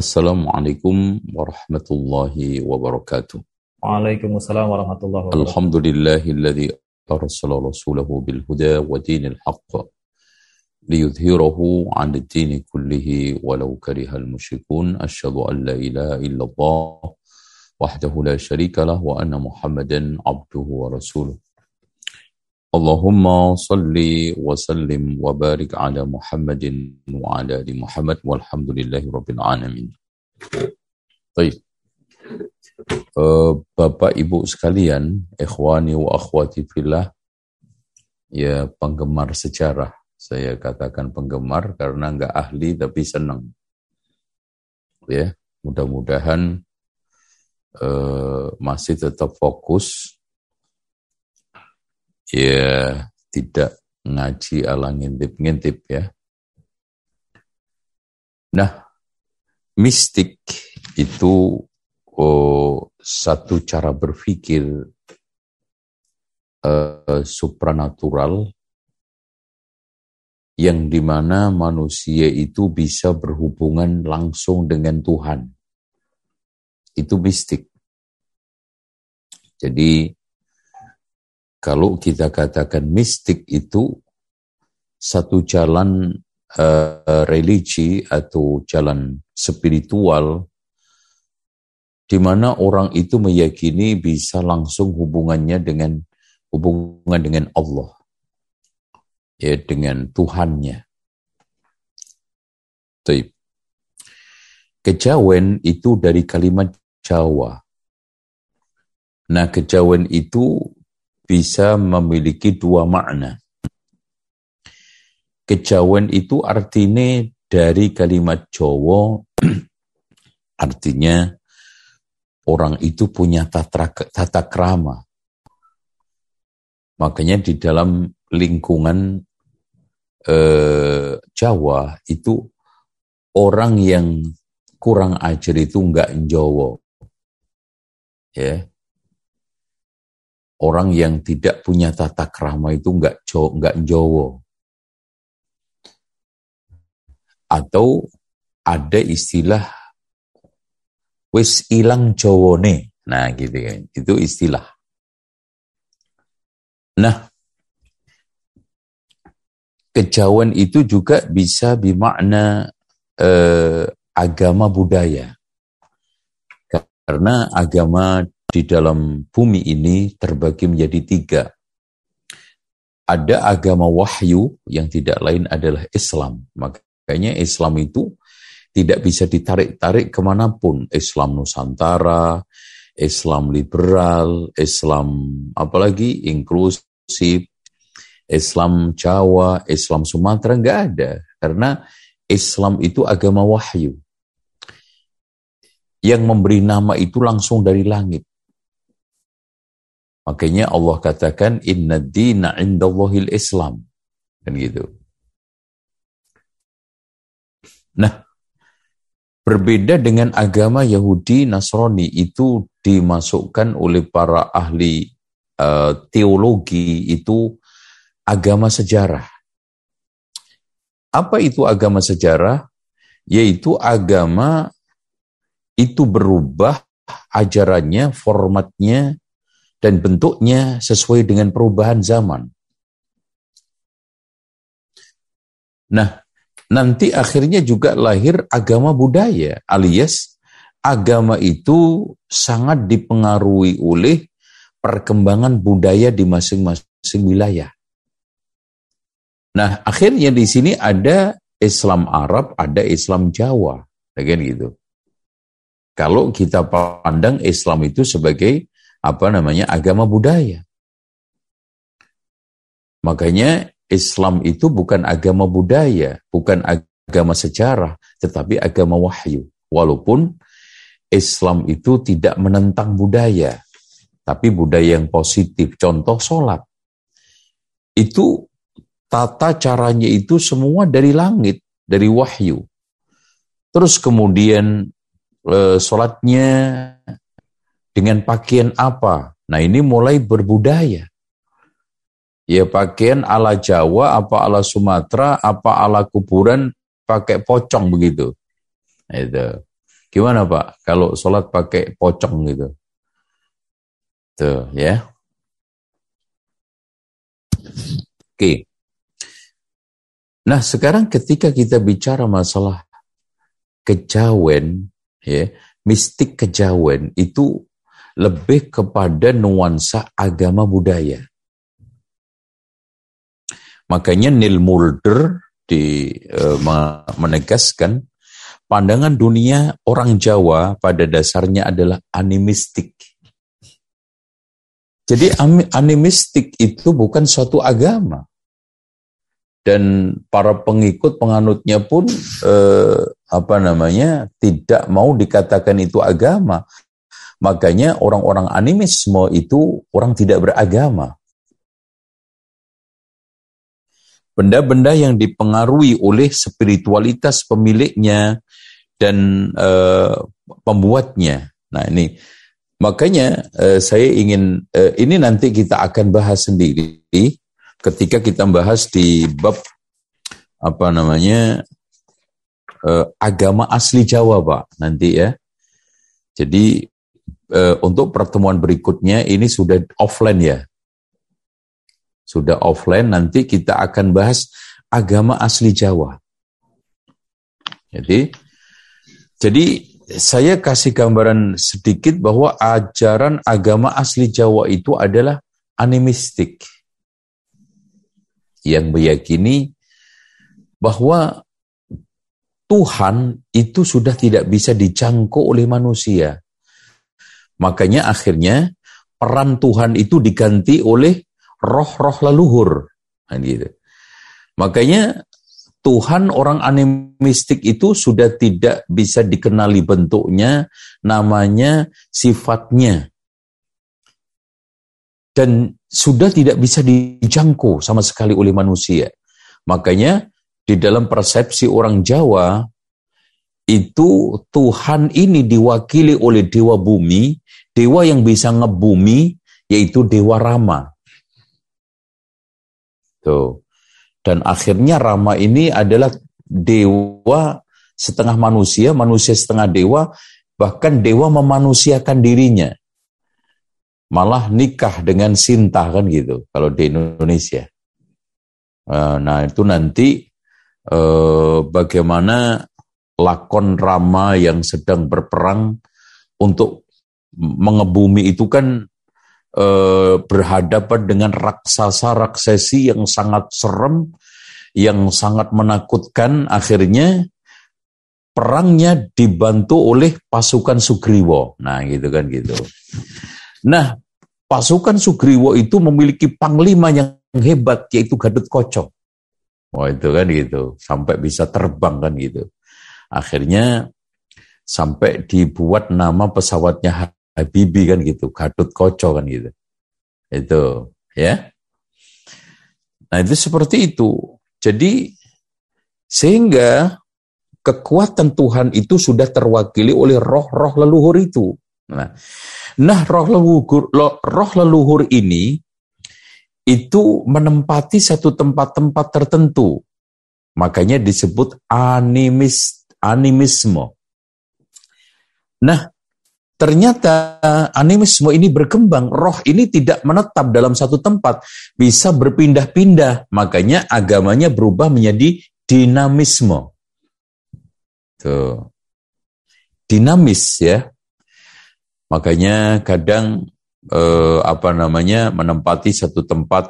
Assalamualaikum warahmatullahi wabarakatuh. Waalaikumsalam warahmatullahi wabarakatuh. Alhamdulillahilladzi arsala rasulahu bil huda wa dinil haqq liyudhhirahu 'ala ad-dini kullihi walau karihal musyrikun. Asyhadu an la ilaha illallah wahdahu la syarika lah wa anna Muhammadan 'abduhu wa rasuluh. Allahumma salli wa sallim wa barik ala Muhammadin wa ala ali Muhammad walhamdulillahi rabbil alamin. Baik. Bapak Ibu sekalian, ikhwani wa akhwati fillah, ya penggemar sejarah. Saya katakan penggemar karena enggak ahli tapi senang. Ya, mudah-mudahan masih tetap fokus. Ya, tidak ngaji ala ngintip-ngintip ya. Nah, mistik itu satu cara berpikir supranatural yang dimana manusia itu bisa berhubungan langsung dengan Tuhan. Itu mistik. Jadi, kalau kita katakan mistik itu satu jalan religi atau jalan spiritual di mana orang itu meyakini bisa langsung hubungan dengan Allah, ya, dengan Tuhannya. Baik. Kejawen itu dari kalimat Jawa. Nah, kejawen itu bisa memiliki dua makna. Kejawen itu artinya dari kalimat Jawa, artinya orang itu punya tata krama. Makanya di dalam lingkungan Jawa itu orang yang kurang ajar itu enggak Jawa. Ya. Orang yang tidak punya tata krama itu enggak Jawa. Atau ada istilah wis ilang Jawane. Nah, gitu kan. Itu istilah. Nah, kejawen itu juga bisa bermakna agama budaya. Karena agama di dalam bumi ini terbagi menjadi tiga. Ada agama wahyu yang tidak lain adalah Islam. Makanya Islam itu tidak bisa ditarik-tarik kemanapun. Islam Nusantara, Islam liberal, Islam apalagi inklusif, Islam Jawa, Islam Sumatera, enggak ada. Karena Islam itu agama wahyu. Yang memberi nama itu langsung dari langit. Makanya Allah katakan inna dina indallahil Islam. Kan gitu. Nah, berbeda dengan agama Yahudi, Nasrani itu dimasukkan oleh para ahli teologi itu agama sejarah. Apa itu agama sejarah? Yaitu agama itu berubah ajarannya, formatnya, dan bentuknya sesuai dengan perubahan zaman. Nah, nanti akhirnya juga lahir agama budaya, alias agama itu sangat dipengaruhi oleh perkembangan budaya di masing-masing wilayah. Nah, akhirnya di sini ada Islam Arab, ada Islam Jawa, kan gitu. Kalau kita pandang Islam itu sebagai agama budaya. Makanya Islam itu bukan agama budaya, bukan agama sejarah, tetapi agama wahyu. Walaupun Islam itu tidak menentang budaya, tapi budaya yang positif. Contoh sholat. Itu tata caranya itu semua dari langit, dari wahyu. Terus kemudian sholatnya dengan pakaian apa? Nah, ini mulai berbudaya. Ya, pakaian ala Jawa, apa ala Sumatera, apa ala kuburan, pakai pocong begitu. Itu. Gimana Pak kalau sholat pakai pocong gitu? Tuh ya. Oke. Nah sekarang ketika kita bicara masalah kejawen, ya, mistik kejawen itu lebih kepada nuansa agama budaya. Makanya Neil Mulder menegaskan pandangan dunia orang Jawa pada dasarnya adalah animistik. Jadi animistik itu bukan suatu agama. Dan para pengikut penganutnya pun tidak mau dikatakan itu agama. Makanya orang-orang animisme itu orang tidak beragama. Benda-benda yang dipengaruhi oleh spiritualitas pemiliknya dan pembuatnya. Nah ini, makanya saya ingin, ini nanti kita akan bahas sendiri ketika kita bahas di bab agama asli Jawa Pak nanti ya. Jadi untuk pertemuan berikutnya ini sudah offline ya. Sudah offline, nanti kita akan bahas agama asli Jawa. Jadi saya kasih gambaran sedikit bahwa ajaran agama asli Jawa itu adalah animistik. Yang meyakini bahwa Tuhan itu sudah tidak bisa dijangkau oleh manusia. Makanya akhirnya peran Tuhan itu diganti oleh roh-roh leluhur. Nah, gitu. Makanya Tuhan orang animistik itu sudah tidak bisa dikenali bentuknya, namanya, sifatnya. Dan sudah tidak bisa dijangkau sama sekali oleh manusia. Makanya di dalam persepsi orang Jawa, itu Tuhan ini diwakili oleh dewa bumi, dewa yang bisa ngebumi, yaitu Dewa Rama. Tuh. Dan akhirnya Rama ini adalah dewa setengah manusia, manusia setengah dewa, bahkan dewa memanusiakan dirinya. Malah nikah dengan Sinta kan gitu, kalau di Indonesia. Nah itu nanti bagaimana lakon Rama yang sedang berperang untuk mengebumi itu kan berhadapan dengan raksasa-raksesi yang sangat serem, yang sangat menakutkan. Akhirnya perangnya dibantu oleh pasukan Sugriwo. Nah gitu kan gitu. Nah pasukan Sugriwo itu memiliki panglima yang hebat, yaitu Gatotkaca. Oh itu kan gitu, sampai bisa terbang kan gitu. Akhirnya sampai dibuat nama pesawatnya Habibie kan gitu, Gatotkaca kan gitu. Itu, ya. Nah, itu seperti itu. Jadi sehingga kekuatan Tuhan itu sudah terwakili oleh roh-roh leluhur itu. Nah, roh leluhur ini itu menempati satu tempat-tempat tertentu. Makanya disebut animisme. Nah, ternyata animisme ini berkembang, roh ini tidak menetap dalam satu tempat, bisa berpindah-pindah. Makanya agamanya berubah menjadi dinamisme. Tuh. Dinamis ya. Makanya kadang menempati satu tempat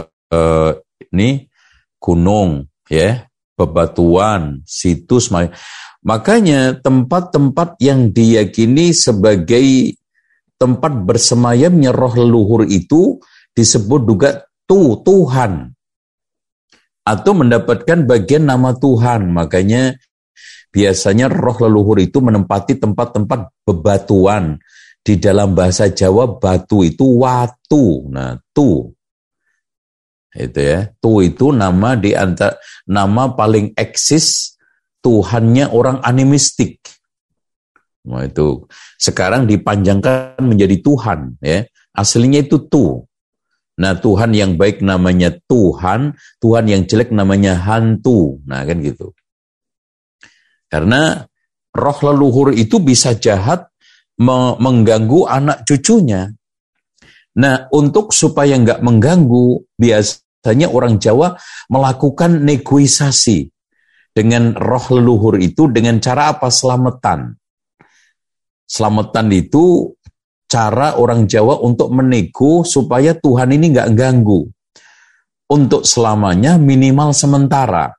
ini gunung ya, bebatuan, situs. Makanya tempat-tempat yang diyakini sebagai tempat bersemayamnya roh leluhur itu disebut juga Tuhan. Atau mendapatkan bagian nama Tuhan. Makanya biasanya roh leluhur itu menempati tempat-tempat bebatuan. Di dalam bahasa Jawa batu itu watu. Nah, tu. Itu ya. Tu itu nama nama paling eksis Tuhannya orang animistik. Nah, itu sekarang dipanjangkan menjadi Tuhan ya. Aslinya itu tu. Nah, Tuhan yang baik namanya Tuhan, Tuhan yang jelek namanya hantu. Nah, kan gitu. Karena roh leluhur itu bisa jahat mengganggu anak cucunya. Nah, untuk supaya nggak mengganggu, biasanya orang Jawa melakukan negosiasi dengan roh leluhur itu dengan cara apa? Selamatan. Selamatan itu cara orang Jawa untuk menego supaya Tuhan ini nggak ganggu. Untuk selamanya minimal sementara.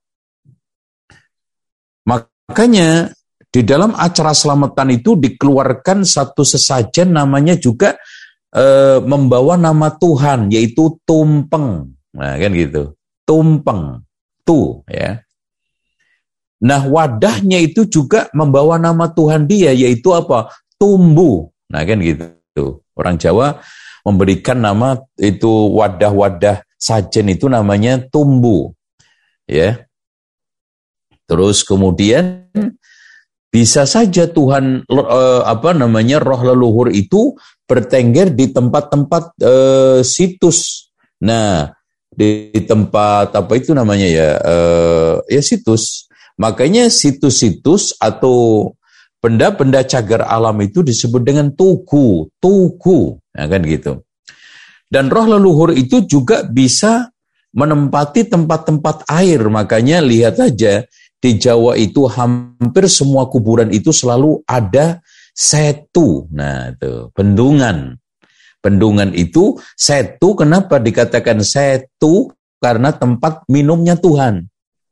Makanya di dalam acara selamatan itu dikeluarkan satu sesajen namanya juga membawa nama Tuhan, yaitu tumpeng. Nah, kan gitu. Tumpeng. Ya. Nah, wadahnya itu juga membawa nama Tuhan dia, yaitu apa? Tumbu. Nah, kan gitu. Orang Jawa memberikan nama itu wadah-wadah sajen itu namanya tumbu. Ya. Terus kemudian bisa saja Tuhan roh leluhur itu bertengger di tempat-tempat situs. Nah, di tempat apa itu namanya ya situs. Makanya situs-situs atau benda-benda cagar alam itu disebut dengan tugu, ya kan gitu. Dan roh leluhur itu juga bisa menempati tempat-tempat air. Makanya lihat aja di Jawa itu hampir semua kuburan itu selalu ada setu. Nah, itu bendungan. Bendungan itu setu, kenapa dikatakan setu? Karena tempat minumnya Tuhan.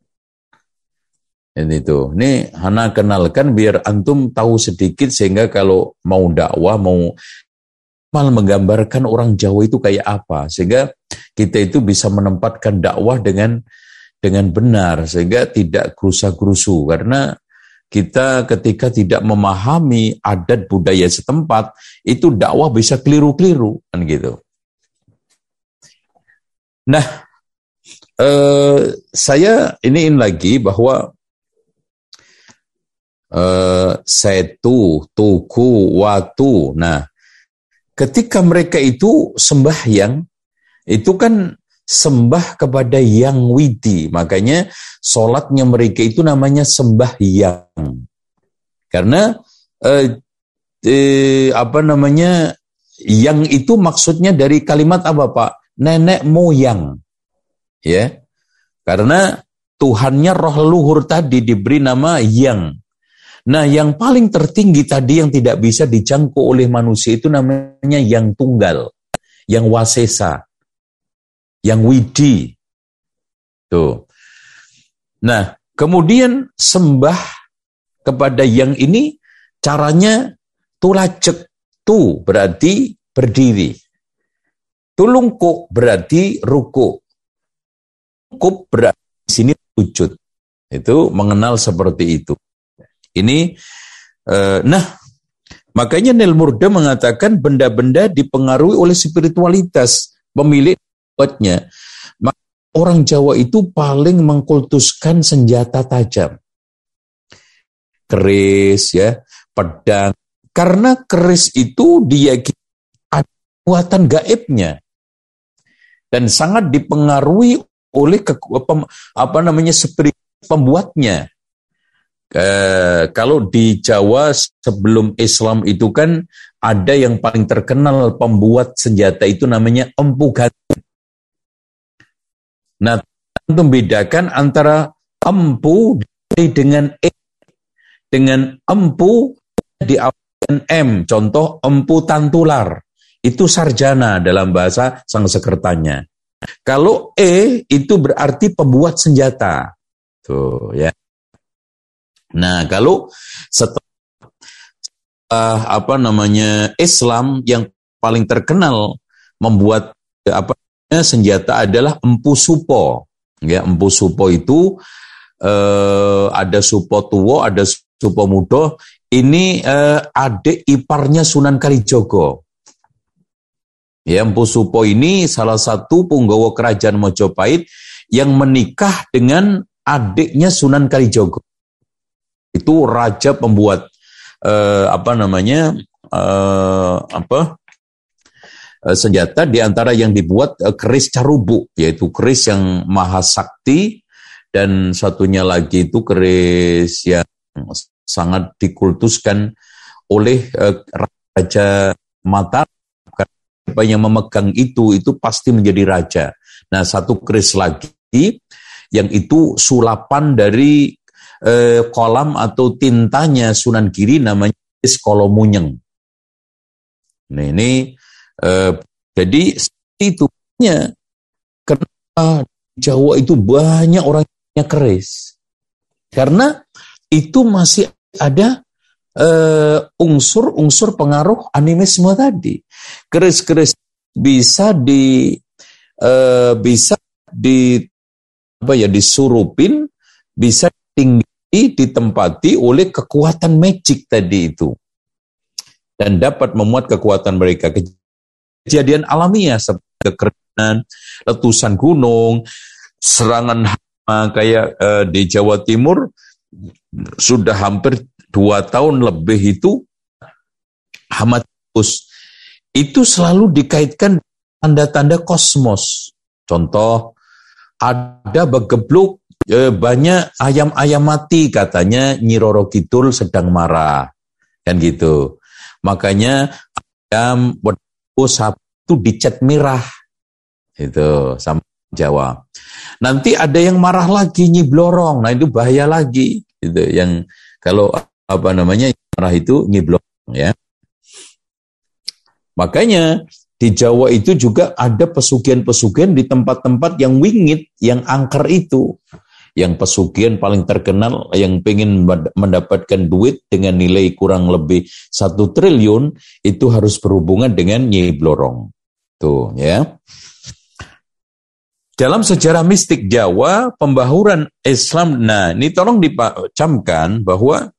Ini Hana kenalkan biar antum tahu sedikit sehingga kalau mau dakwah, mau malah menggambarkan orang Jawa itu kayak apa. Sehingga kita itu bisa menempatkan dakwah dengan benar sehingga tidak gerusa-gerusu. Karena kita ketika tidak memahami adat budaya setempat, itu dakwah bisa keliru-keliru kan gitu. Nah, saya iniin lagi bahwa setu, tugu, watu. Nah, ketika mereka itu sembahyang, itu kan sembah kepada Yang Widi. Makanya sholatnya mereka itu namanya sembahyang. Karena yang itu maksudnya dari kalimat apa, Pak? Nenek moyang. Ya. Karena Tuhannya roh leluhur tadi diberi nama Yang. Nah, yang paling tertinggi tadi yang tidak bisa dijangkau oleh manusia itu namanya Yang Tunggal, Yang Wasesa, Yang Widi. Tuh. Nah, kemudian sembah kepada Yang ini caranya tulajek, tu berarti berdiri. Tulungkuk berarti ruku. Kup berarti di sini sujud. Itu mengenal seperti itu. Ini, makanya Neil Murda mengatakan benda-benda dipengaruhi oleh spiritualitas pemilik buatnya. Maka orang Jawa itu paling mengkultuskan senjata tajam. Keris, ya, pedang. Karena keris itu diyakini ada kekuatan gaibnya. Dan sangat dipengaruhi oleh spirit pembuatnya. Kalau di Jawa sebelum Islam itu kan ada yang paling terkenal pembuat senjata itu namanya Empu Gantung. Nah, membedakan antara empu dengan dengan empu di awal M. Contoh empu tantular itu sarjana dalam bahasa Sangsekertanya. Kalau itu berarti pembuat senjata. Tuh ya. Nah, kalau setelah Islam yang paling terkenal membuat senjata adalah Empu Supo. Ya, Empu Supo itu ada Supo Tuwo, ada Supo Mudo. Ini adik iparnya Sunan Kalijogo. Ya, Empu Supo ini salah satu punggawa kerajaan Mojopahit yang menikah dengan adiknya Sunan Kalijogo. Itu raja pembuat senjata, di antara yang dibuat keris Carubuk, yaitu keris yang maha sakti, dan satunya lagi itu keris yang sangat dikultuskan oleh Raja Mataram. Siapa yang memegang itu pasti menjadi raja. Nah, satu keris lagi yang itu sulapan dari kolam atau tintanya Sunan Giri, namanya keris Kolomunyeng. Nah, ini jadi itu kenapa di Jawa itu banyak orangnya keris? Karena itu masih ada unsur-unsur pengaruh animisme tadi. Keris-keris bisa disurupin, bisa ditempati oleh kekuatan magic tadi itu, dan dapat memuat kekuatan mereka. Kejadian alamiah seperti kekeringan, letusan gunung, serangan hama kayak di Jawa Timur sudah hampir 2 tahun lebih itu hama tikus itu selalu dikaitkan tanda-tanda kosmos. Contoh, ada begebluk banyak ayam-ayam mati, katanya Nyi Roro Kidul sedang marah, kan gitu. Makanya ayam sapi itu dicat merah, itu sama Jawa. Nanti ada yang marah lagi, Nyi Blorong, nah itu bahaya lagi, itu yang kalau marah itu Nyi Blorong, ya. Makanya di Jawa itu juga ada pesugihan-pesugihan di tempat-tempat yang wingit, yang angker itu. Yang pesugihan paling terkenal yang pengen mendapatkan duit dengan nilai kurang lebih 1 triliun, itu harus berhubungan dengan Nyi Blorong. Tuh, ya. Dalam sejarah mistik Jawa, pembahuran Islam, nah ini tolong dicamkan bahwa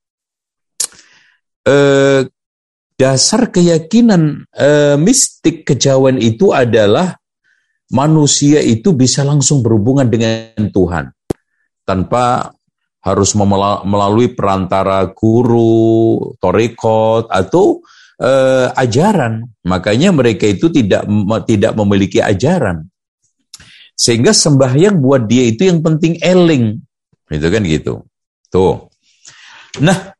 dasar keyakinan mistik kejawen itu adalah manusia itu bisa langsung berhubungan dengan Tuhan tanpa harus melalui perantara guru, torikot, atau ajaran. Makanya mereka itu tidak memiliki ajaran. Sehingga sembahyang buat dia itu yang penting eling. Itu kan gitu. Tuh. Nah,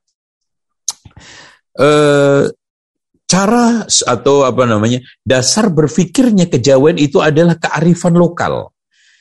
cara atau dasar berpikirnya kejawen itu adalah kearifan lokal.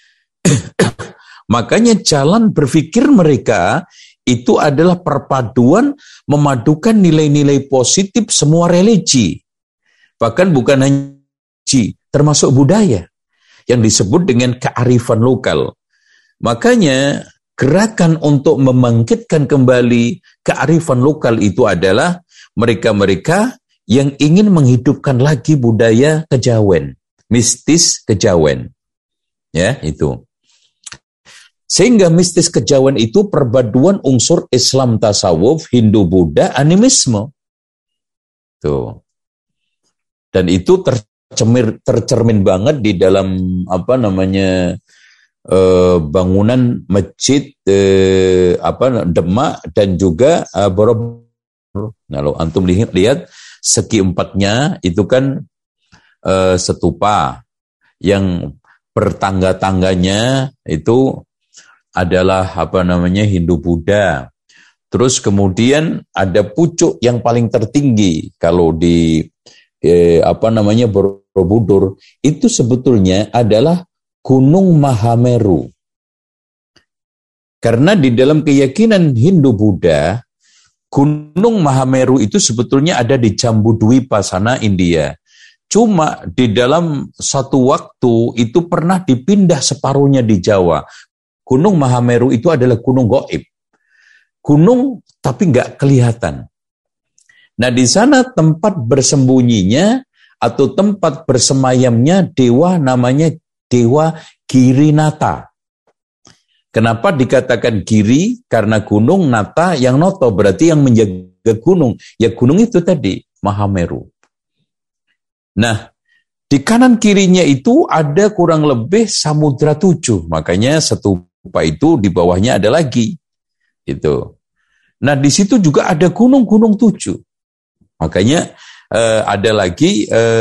Makanya jalan berpikir mereka itu adalah perpaduan memadukan nilai-nilai positif semua religi. Bahkan bukan hanya religi, termasuk budaya yang disebut dengan kearifan lokal. Makanya gerakan untuk membangkitkan kembali kearifan lokal itu adalah mereka-mereka yang ingin menghidupkan lagi budaya kejawen, mistis kejawen. Ya, itu. Sehingga mistis kejawen itu perpaduan unsur Islam, tasawuf, Hindu, Buddha, animisme. Tuh. Dan itu tercermin banget di dalam bangunan masjid Demak dan juga Borobudur. Kalau antum lihat segi empatnya itu kan stupa yang bertangga-tangganya itu adalah Hindu Buddha. Terus kemudian ada pucuk yang paling tertinggi kalau di Borobudur itu sebetulnya adalah Gunung Mahameru. Karena di dalam keyakinan Hindu Buddha, Gunung Mahameru itu sebetulnya ada di Jambudwipa sana, India. Cuma di dalam satu waktu itu pernah dipindah separuhnya di Jawa. Gunung Mahameru itu adalah gunung gaib. Gunung tapi nggak kelihatan. Nah, di sana tempat bersembunyinya atau tempat bersemayamnya dewa, namanya Dewa Girinata. Kenapa dikatakan Giri? Karena gunung, Nata yang noto, berarti yang menjaga gunung. Ya gunung itu tadi, Mahameru. Nah, di kanan kirinya itu ada kurang lebih Samudra 7. Makanya stupa itu di bawahnya ada lagi. Itu. Nah, di situ juga ada gunung-gunung 7. Makanya ada lagi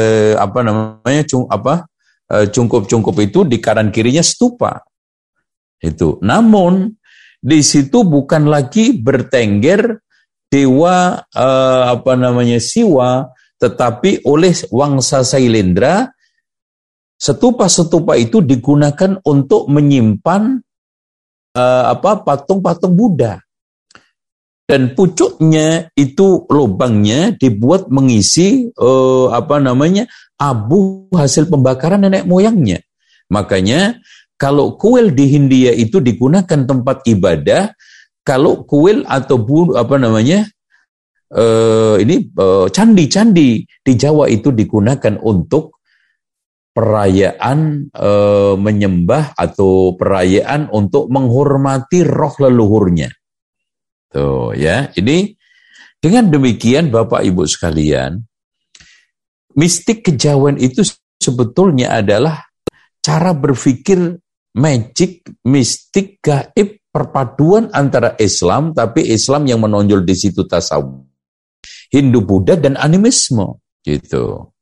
cungkup-cungkup itu di kanan kirinya stupa. Itu. Namun di situ bukan lagi bertengger dewa Siwa, tetapi oleh Wangsa Sailendra stupa-stupa itu digunakan untuk menyimpan patung-patung Buddha. Dan pucuknya itu lubangnya dibuat mengisi abu hasil pembakaran nenek moyangnya. Makanya kalau kuil di Hindia itu digunakan tempat ibadah, kalau kuil atau candi-candi di Jawa itu digunakan untuk perayaan menyembah atau perayaan untuk menghormati roh leluhurnya. Tuh ya, ini dengan demikian Bapak Ibu sekalian, mistik kejawen itu sebetulnya adalah cara berpikir magic, mistik, gaib, perpaduan antara Islam, tapi Islam yang menonjol di situ tasawuf, Hindu, Buddha, dan animisme gitu.